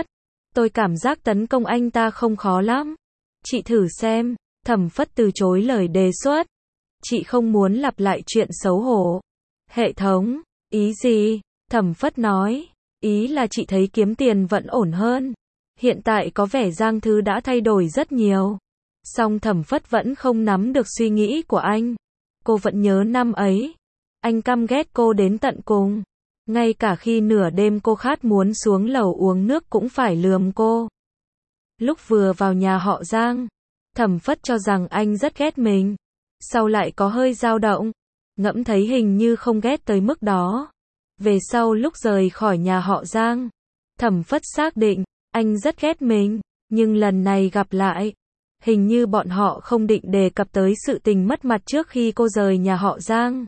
Tôi cảm giác tấn công anh ta không khó lắm. Chị thử xem. Thẩm Phất từ chối lời đề xuất. Chị không muốn lặp lại chuyện xấu hổ. Hệ thống, ý gì? Thẩm Phất nói. Ý là chị thấy kiếm tiền vẫn ổn hơn. Hiện tại có vẻ Giang Thứ đã thay đổi rất nhiều. Song Thẩm Phất vẫn không nắm được suy nghĩ của anh. Cô vẫn nhớ năm ấy. Anh căm ghét cô đến tận cùng. Ngay cả khi nửa đêm cô khát muốn xuống lầu uống nước cũng phải lườm cô. Lúc vừa vào nhà họ Giang, Thẩm Phất cho rằng anh rất ghét mình. Sau lại có hơi dao động. Ngẫm thấy hình như không ghét tới mức đó. Về sau lúc rời khỏi nhà họ Giang, Thẩm Phất xác định, anh rất ghét mình. Nhưng lần này gặp lại, hình như bọn họ không định đề cập tới sự tình mất mặt trước khi cô rời nhà họ Giang.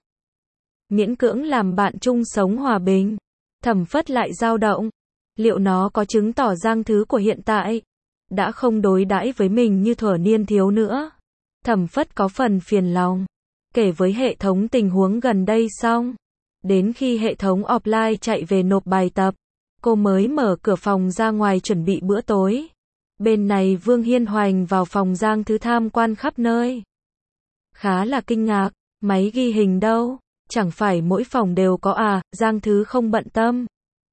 Miễn cưỡng làm bạn chung sống hòa bình. Thẩm Phất lại dao động. Liệu nó có chứng tỏ Giang Thứ của hiện tại đã không đối đãi với mình như thuở niên thiếu nữa? Thẩm Phất có phần phiền lòng. Kể với hệ thống tình huống gần đây xong. Đến khi hệ thống offline chạy về nộp bài tập, cô mới mở cửa phòng ra ngoài chuẩn bị bữa tối. Bên này Vương Hiên Hoành vào phòng Giang Thứ tham quan khắp nơi. Khá là kinh ngạc, máy ghi hình đâu? Chẳng phải mỗi phòng đều có à? Giang Thứ không bận tâm.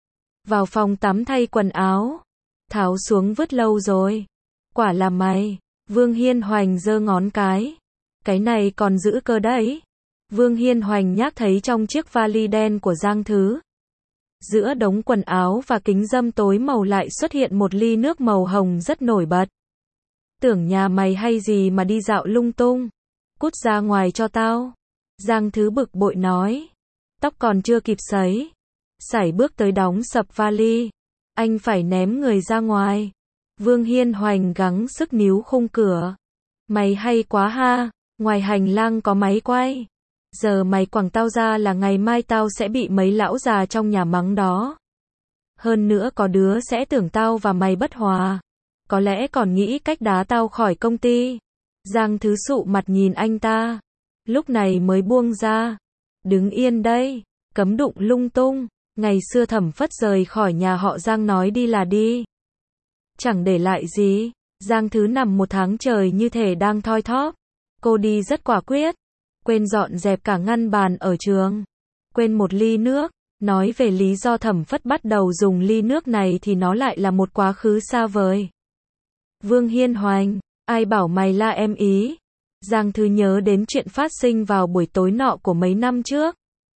Vào phòng tắm thay quần áo. Tháo xuống vứt lâu rồi. Quả là mày. Vương Hiên Hoành giơ ngón cái. Cái này còn giữ cơ đấy. Vương Hiên Hoành nhác thấy trong chiếc vali đen của Giang Thứ. Giữa đống quần áo và kính râm tối màu lại xuất hiện một ly nước màu hồng rất nổi bật. Tưởng nhà mày hay gì mà đi dạo lung tung. Cút ra ngoài cho tao. Giang Thứ bực bội nói. Tóc còn chưa kịp sấy. Sải bước tới đóng sập vali. Anh phải ném người ra ngoài. Vương Hiên Hoành gắng sức níu khung cửa. Mày hay quá ha. Ngoài hành lang có máy quay. Giờ mày quẳng tao ra là ngày mai tao sẽ bị mấy lão già trong nhà mắng đó. Hơn nữa có đứa sẽ tưởng tao và mày bất hòa. Có lẽ còn nghĩ cách đá tao khỏi công ty. Giang Thứ sụ mặt nhìn anh ta. Lúc này mới buông ra. Đứng yên đây. Cấm đụng lung tung. Ngày xưa Thẩm Phất rời khỏi nhà họ Giang nói đi là đi. Chẳng để lại gì. Giang Thứ nằm một tháng trời như thể đang thoi thóp. Cô đi rất quả quyết. Quên dọn dẹp cả ngăn bàn ở trường. Quên một ly nước. Nói về lý do Thẩm Phất bắt đầu dùng ly nước này thì nó lại là một quá khứ xa vời. Vương Hiên Hoành, ai bảo mày la em ý? Giang Thứ nhớ đến chuyện phát sinh vào buổi tối nọ của mấy năm trước.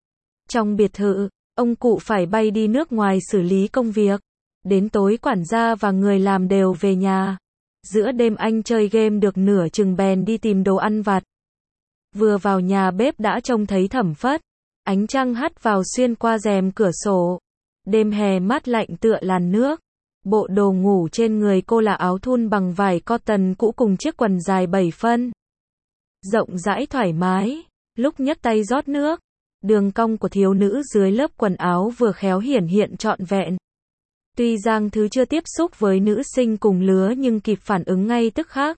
Trong biệt thự, ông cụ phải bay đi nước ngoài xử lý công việc. Đến tối quản gia và người làm đều về nhà. Giữa đêm anh chơi game được nửa chừng bèn đi tìm đồ ăn vặt. Vừa vào nhà bếp đã trông thấy Thẩm Phất. Ánh trăng hắt vào xuyên qua rèm cửa sổ. Đêm hè mát lạnh tựa làn nước. Bộ đồ ngủ trên người cô là áo thun bằng vải cotton cũ cùng chiếc quần dài 7 phân. Rộng rãi thoải mái. Lúc nhấc tay rót nước, đường cong của thiếu nữ dưới lớp quần áo vừa khéo hiển hiện trọn vẹn. Tuy Giang Thứ chưa tiếp xúc với nữ sinh cùng lứa nhưng kịp phản ứng ngay tức khắc.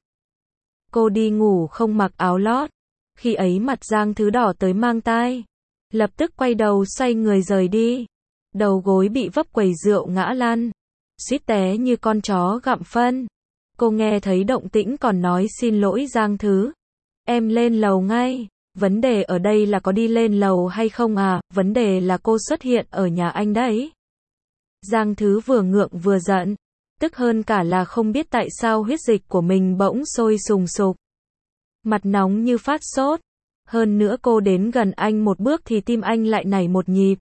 Cô đi ngủ không mặc áo lót. Khi ấy mặt Giang Thứ đỏ tới mang tai. Lập tức quay đầu xoay người rời đi. Đầu gối bị vấp quầy rượu ngã lăn. Suýt té như con chó gặm phân. Cô nghe thấy động tĩnh còn nói xin lỗi Giang Thứ. Em lên lầu ngay. Vấn đề ở đây là có đi lên lầu hay không à, vấn đề là cô xuất hiện ở nhà anh đấy. Giang Thứ vừa ngượng vừa giận. Tức hơn cả là không biết tại sao huyết dịch của mình bỗng sôi sùng sục. Mặt nóng như phát sốt. Hơn nữa cô đến gần anh một bước thì tim anh lại nảy một nhịp.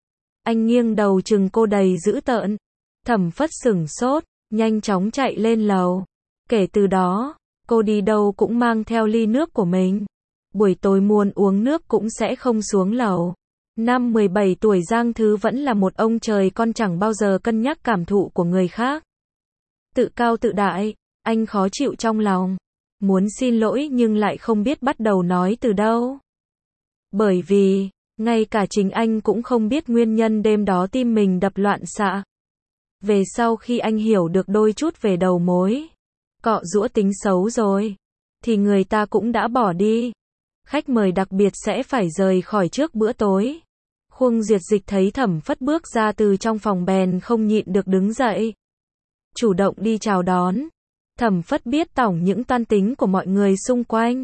Anh nghiêng đầu chừng cô đầy dữ tợn. Thẩm Phất sửng sốt, nhanh chóng chạy lên lầu. Kể từ đó, cô đi đâu cũng mang theo ly nước của mình. Buổi tối muốn uống nước cũng sẽ không xuống lầu. Năm 17 tuổi Giang Thứ vẫn là một ông trời con chẳng bao giờ cân nhắc cảm thụ của người khác. Tự cao tự đại, anh khó chịu trong lòng. Muốn xin lỗi nhưng lại không biết bắt đầu nói từ đâu. Bởi vì, ngay cả chính anh cũng không biết nguyên nhân đêm đó tim mình đập loạn xạ. Về sau khi anh hiểu được đôi chút về đầu mối, cọ giũa tính xấu rồi, thì người ta cũng đã bỏ đi. Khách mời đặc biệt sẽ phải rời khỏi trước bữa tối. Khuông Duyệt Dịch thấy Thẩm Phất bước ra từ trong phòng bèn không nhịn được đứng dậy. chủ động đi chào đón. Thẩm Phất biết tổng những toan tính của mọi người xung quanh.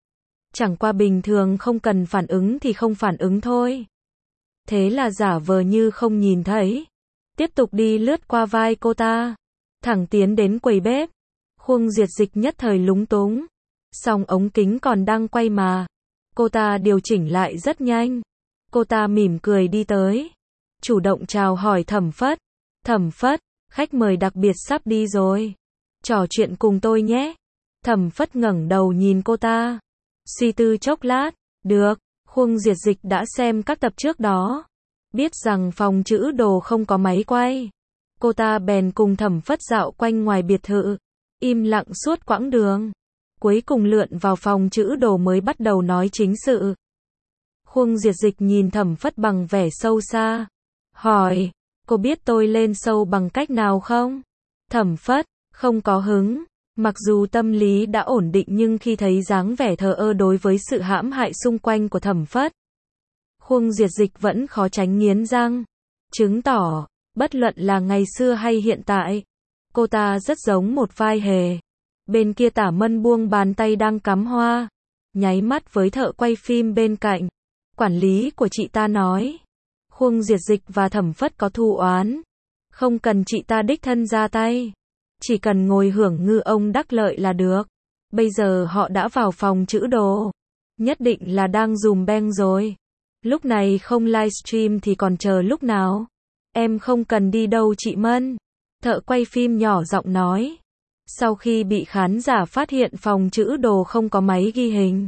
Chẳng qua bình thường không cần phản ứng thì không phản ứng thôi. Thế là giả vờ như không nhìn thấy. Tiếp tục đi lướt qua vai cô ta. Thẳng tiến đến quầy bếp. Khuông Diệt Dịch nhất thời lúng túng. Song ống kính còn đang quay mà. Cô ta điều chỉnh lại rất nhanh. Cô ta mỉm cười đi tới. Chủ động chào hỏi Thẩm Phất. Thẩm Phất, khách mời đặc biệt sắp đi rồi. Trò chuyện cùng tôi nhé. Thẩm Phất ngẩng đầu nhìn cô ta. Suy tư chốc lát. Được, Khuông Diệt Dịch đã xem các tập trước đó. Biết rằng phòng chữ đồ không có máy quay. Cô ta bèn cùng Thẩm Phất dạo quanh ngoài biệt thự. Im lặng suốt quãng đường. Cuối cùng lượn vào phòng chữ đồ mới bắt đầu nói chính sự. Khuông Diệt Dịch nhìn Thẩm Phất bằng vẻ sâu xa. Hỏi, cô biết tôi lên show bằng cách nào không? Thẩm Phất, không có hứng. Mặc dù tâm lý đã ổn định nhưng khi thấy dáng vẻ thờ ơ đối với sự hãm hại xung quanh của Thẩm Phất, Khuông Diệt Dịch vẫn khó tránh nghiến răng. Chứng tỏ, bất luận là ngày xưa hay hiện tại, cô ta rất giống một vai hề. Bên kia Tả Mân buông bàn tay đang cắm hoa, nháy mắt với thợ quay phim bên cạnh. Quản lý của chị ta nói, Khuông Diệt Dịch và Thẩm Phất có thù oán. Không cần chị ta đích thân ra tay. Chỉ cần ngồi hưởng ngư ông đắc lợi là được. Bây giờ họ đã vào phòng chữ đồ. Nhất định là đang dùm beng rồi. Lúc này không livestream thì còn chờ lúc nào? Em không cần đi đâu chị Mân. Thợ quay phim nhỏ giọng nói. Sau khi bị khán giả phát hiện phòng chữ đồ không có máy ghi hình,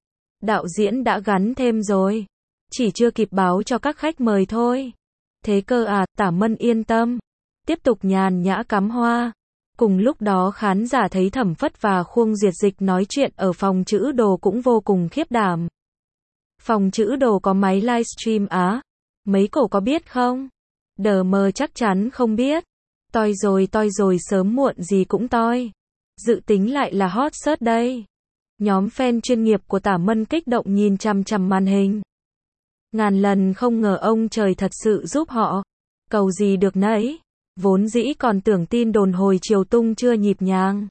đạo diễn đã gắn thêm rồi. Chỉ chưa kịp báo cho các khách mời thôi. Thế cơ à, Tả Mân yên tâm. Tiếp tục nhàn nhã cắm hoa. Cùng lúc đó khán giả thấy Thẩm Phất và Khuông Diệt Dịch nói chuyện ở phòng chữ đồ cũng vô cùng khiếp đảm. Phòng chữ đồ có máy livestream á? Mấy cổ có biết không? Đờ mờ chắc chắn không biết. Toi rồi sớm muộn gì cũng toi. Dự tính lại là hot search đây. Nhóm fan chuyên nghiệp của Tả Mân kích động nhìn chằm chằm màn hình. Ngàn lần không ngờ ông trời thật sự giúp họ. Cầu gì được nấy. Vốn dĩ còn tưởng tin đồn hồi chiều tung chưa nhịp nhàng.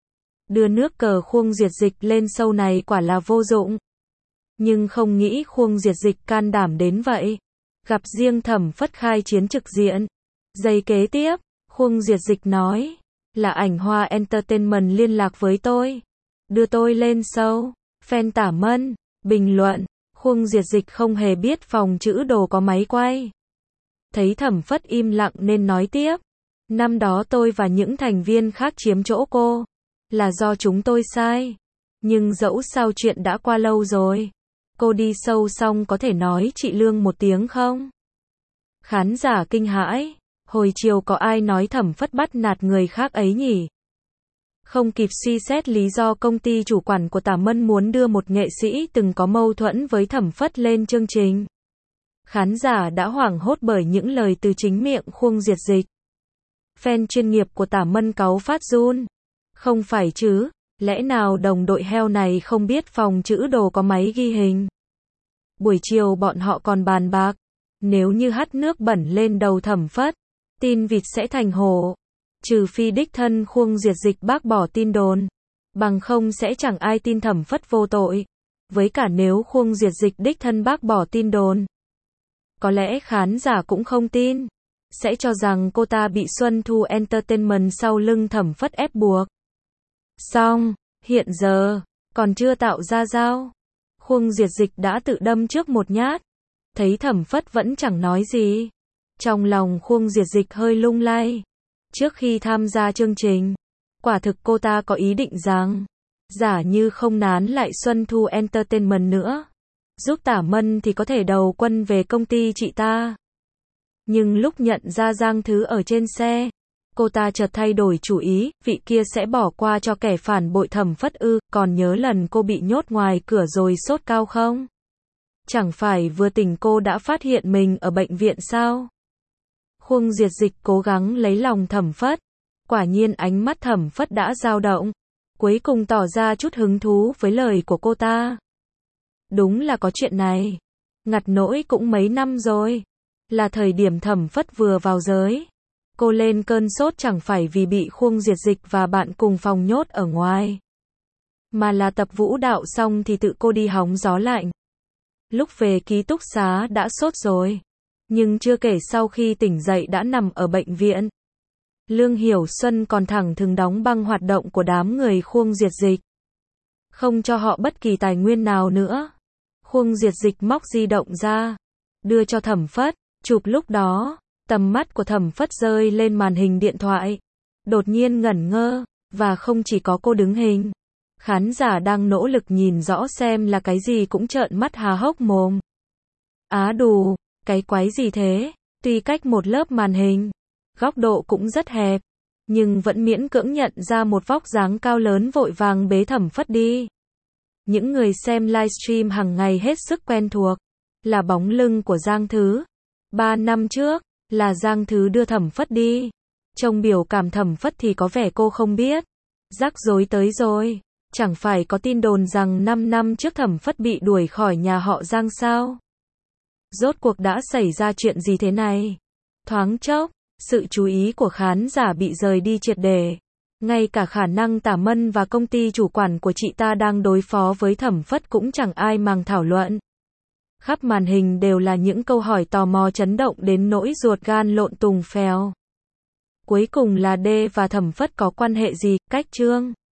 Đưa nước cờ Khuông Diệt Dịch lên show này quả là vô dụng. Nhưng không nghĩ Khuông Diệt Dịch can đảm đến vậy. Gặp riêng Thẩm Phất khai chiến trực diện. Giây kế tiếp, Khuông Diệt Dịch nói, là Ảnh Hoa Entertainment liên lạc với tôi. Đưa tôi lên show. Fan Tả Mân, bình luận, Khuông Diệt Dịch không hề biết phòng chữ đồ có máy quay. Thấy Thẩm Phất im lặng nên nói tiếp. Năm đó tôi và những thành viên khác chiếm chỗ cô. Là do chúng tôi sai. Nhưng dẫu sao chuyện đã qua lâu rồi. Cô đi show xong có thể nói chị Lương một tiếng không? Khán giả kinh hãi. Hồi chiều có ai nói Thẩm Phất bắt nạt người khác ấy nhỉ? Không kịp suy xét lý do công ty chủ quản của Tả Mân muốn đưa một nghệ sĩ từng có mâu thuẫn với Thẩm Phất lên chương trình. Khán giả đã hoảng hốt bởi những lời từ chính miệng Khuông Diệt Dịch. Fan chuyên nghiệp của Tả Mân cáu phát run. Không phải chứ, lẽ nào đồng đội heo này không biết phòng chữ đồ có máy ghi hình? Buổi chiều bọn họ còn bàn bạc. Nếu như hắt nước bẩn lên đầu Thẩm Phất, tin vịt sẽ thành hổ. Trừ phi đích thân Khuông Diệt Dịch bác bỏ tin đồn. Bằng không sẽ chẳng ai tin Thẩm Phất vô tội. Với cả nếu Khuông Diệt Dịch đích thân bác bỏ tin đồn, có lẽ khán giả cũng không tin. Sẽ cho rằng cô ta bị Xuân Thu Entertainment sau lưng Thẩm Phất ép buộc. Xong, hiện giờ, còn chưa tạo ra dao. Khuông Diệt Dịch đã tự đâm trước một nhát. Thấy Thẩm Phất vẫn chẳng nói gì. Trong lòng Khuông Diệt Dịch hơi lung lay. Trước khi tham gia chương trình, quả thực cô ta có ý định rằng, giả như không nán lại Xuân Thu Entertainment nữa, giúp Tả Mân thì có thể đầu quân về công ty chị ta. Nhưng lúc nhận ra Giang Thứ ở trên xe, cô ta chợt thay đổi chủ ý, vị kia sẽ bỏ qua cho kẻ phản bội Thẩm Phất ư? Còn nhớ lần cô bị nhốt ngoài cửa rồi sốt cao không? Chẳng phải vừa tỉnh cô đã phát hiện mình ở bệnh viện sao? Khuông Diệt Dịch cố gắng lấy lòng Thẩm Phất. Quả nhiên ánh mắt Thẩm Phất đã dao động. Cuối cùng tỏ ra chút hứng thú với lời của cô ta. Đúng là có chuyện này. Ngặt nỗi cũng mấy năm rồi. Là thời điểm Thẩm Phất vừa vào giới. Cô lên cơn sốt chẳng phải vì bị Khuông Diệt Dịch và bạn cùng phòng nhốt ở ngoài, mà là tập vũ đạo xong thì tự cô đi hóng gió lạnh. Lúc về ký túc xá đã sốt rồi, nhưng chưa kể sau khi tỉnh dậy đã nằm ở bệnh viện. Lương Hiểu Xuân còn thẳng thừng đóng băng hoạt động của đám người Khuông Diệt Dịch, không cho họ bất kỳ tài nguyên nào nữa. Khuông Diệt Dịch móc di động ra, đưa cho Thẩm Phất, chụp. Lúc đó, tầm mắt của Thẩm Phất rơi lên màn hình điện thoại, đột nhiên ngẩn ngơ, và không chỉ có cô đứng hình. Khán giả đang nỗ lực nhìn rõ xem là cái gì cũng trợn mắt há hốc mồm. Á đù, cái quái gì thế? Tuy cách một lớp màn hình, góc độ cũng rất hẹp, nhưng vẫn miễn cưỡng nhận ra một vóc dáng cao lớn vội vàng bế Thẩm Phất đi. Những người xem livestream hàng ngày hết sức quen thuộc, là bóng lưng của Giang Thứ. 3 năm trước, là Giang Thứ đưa Thẩm Phất đi. Trông biểu cảm Thẩm Phất thì có vẻ cô không biết. Rắc rối tới rồi. Chẳng phải có tin đồn rằng 5 năm trước Thẩm Phất bị đuổi khỏi nhà họ Giang sao? Rốt cuộc đã xảy ra chuyện gì thế này? Thoáng chốc, sự chú ý của khán giả bị rời đi triệt để. Ngay cả khả năng Tả Mân và công ty chủ quản của chị ta đang đối phó với Thẩm Phất cũng chẳng ai màng thảo luận. Khắp màn hình đều là những câu hỏi tò mò chấn động đến nỗi ruột gan lộn tùng phèo. Cuối cùng là D và Thẩm Phất có quan hệ gì? Cách chương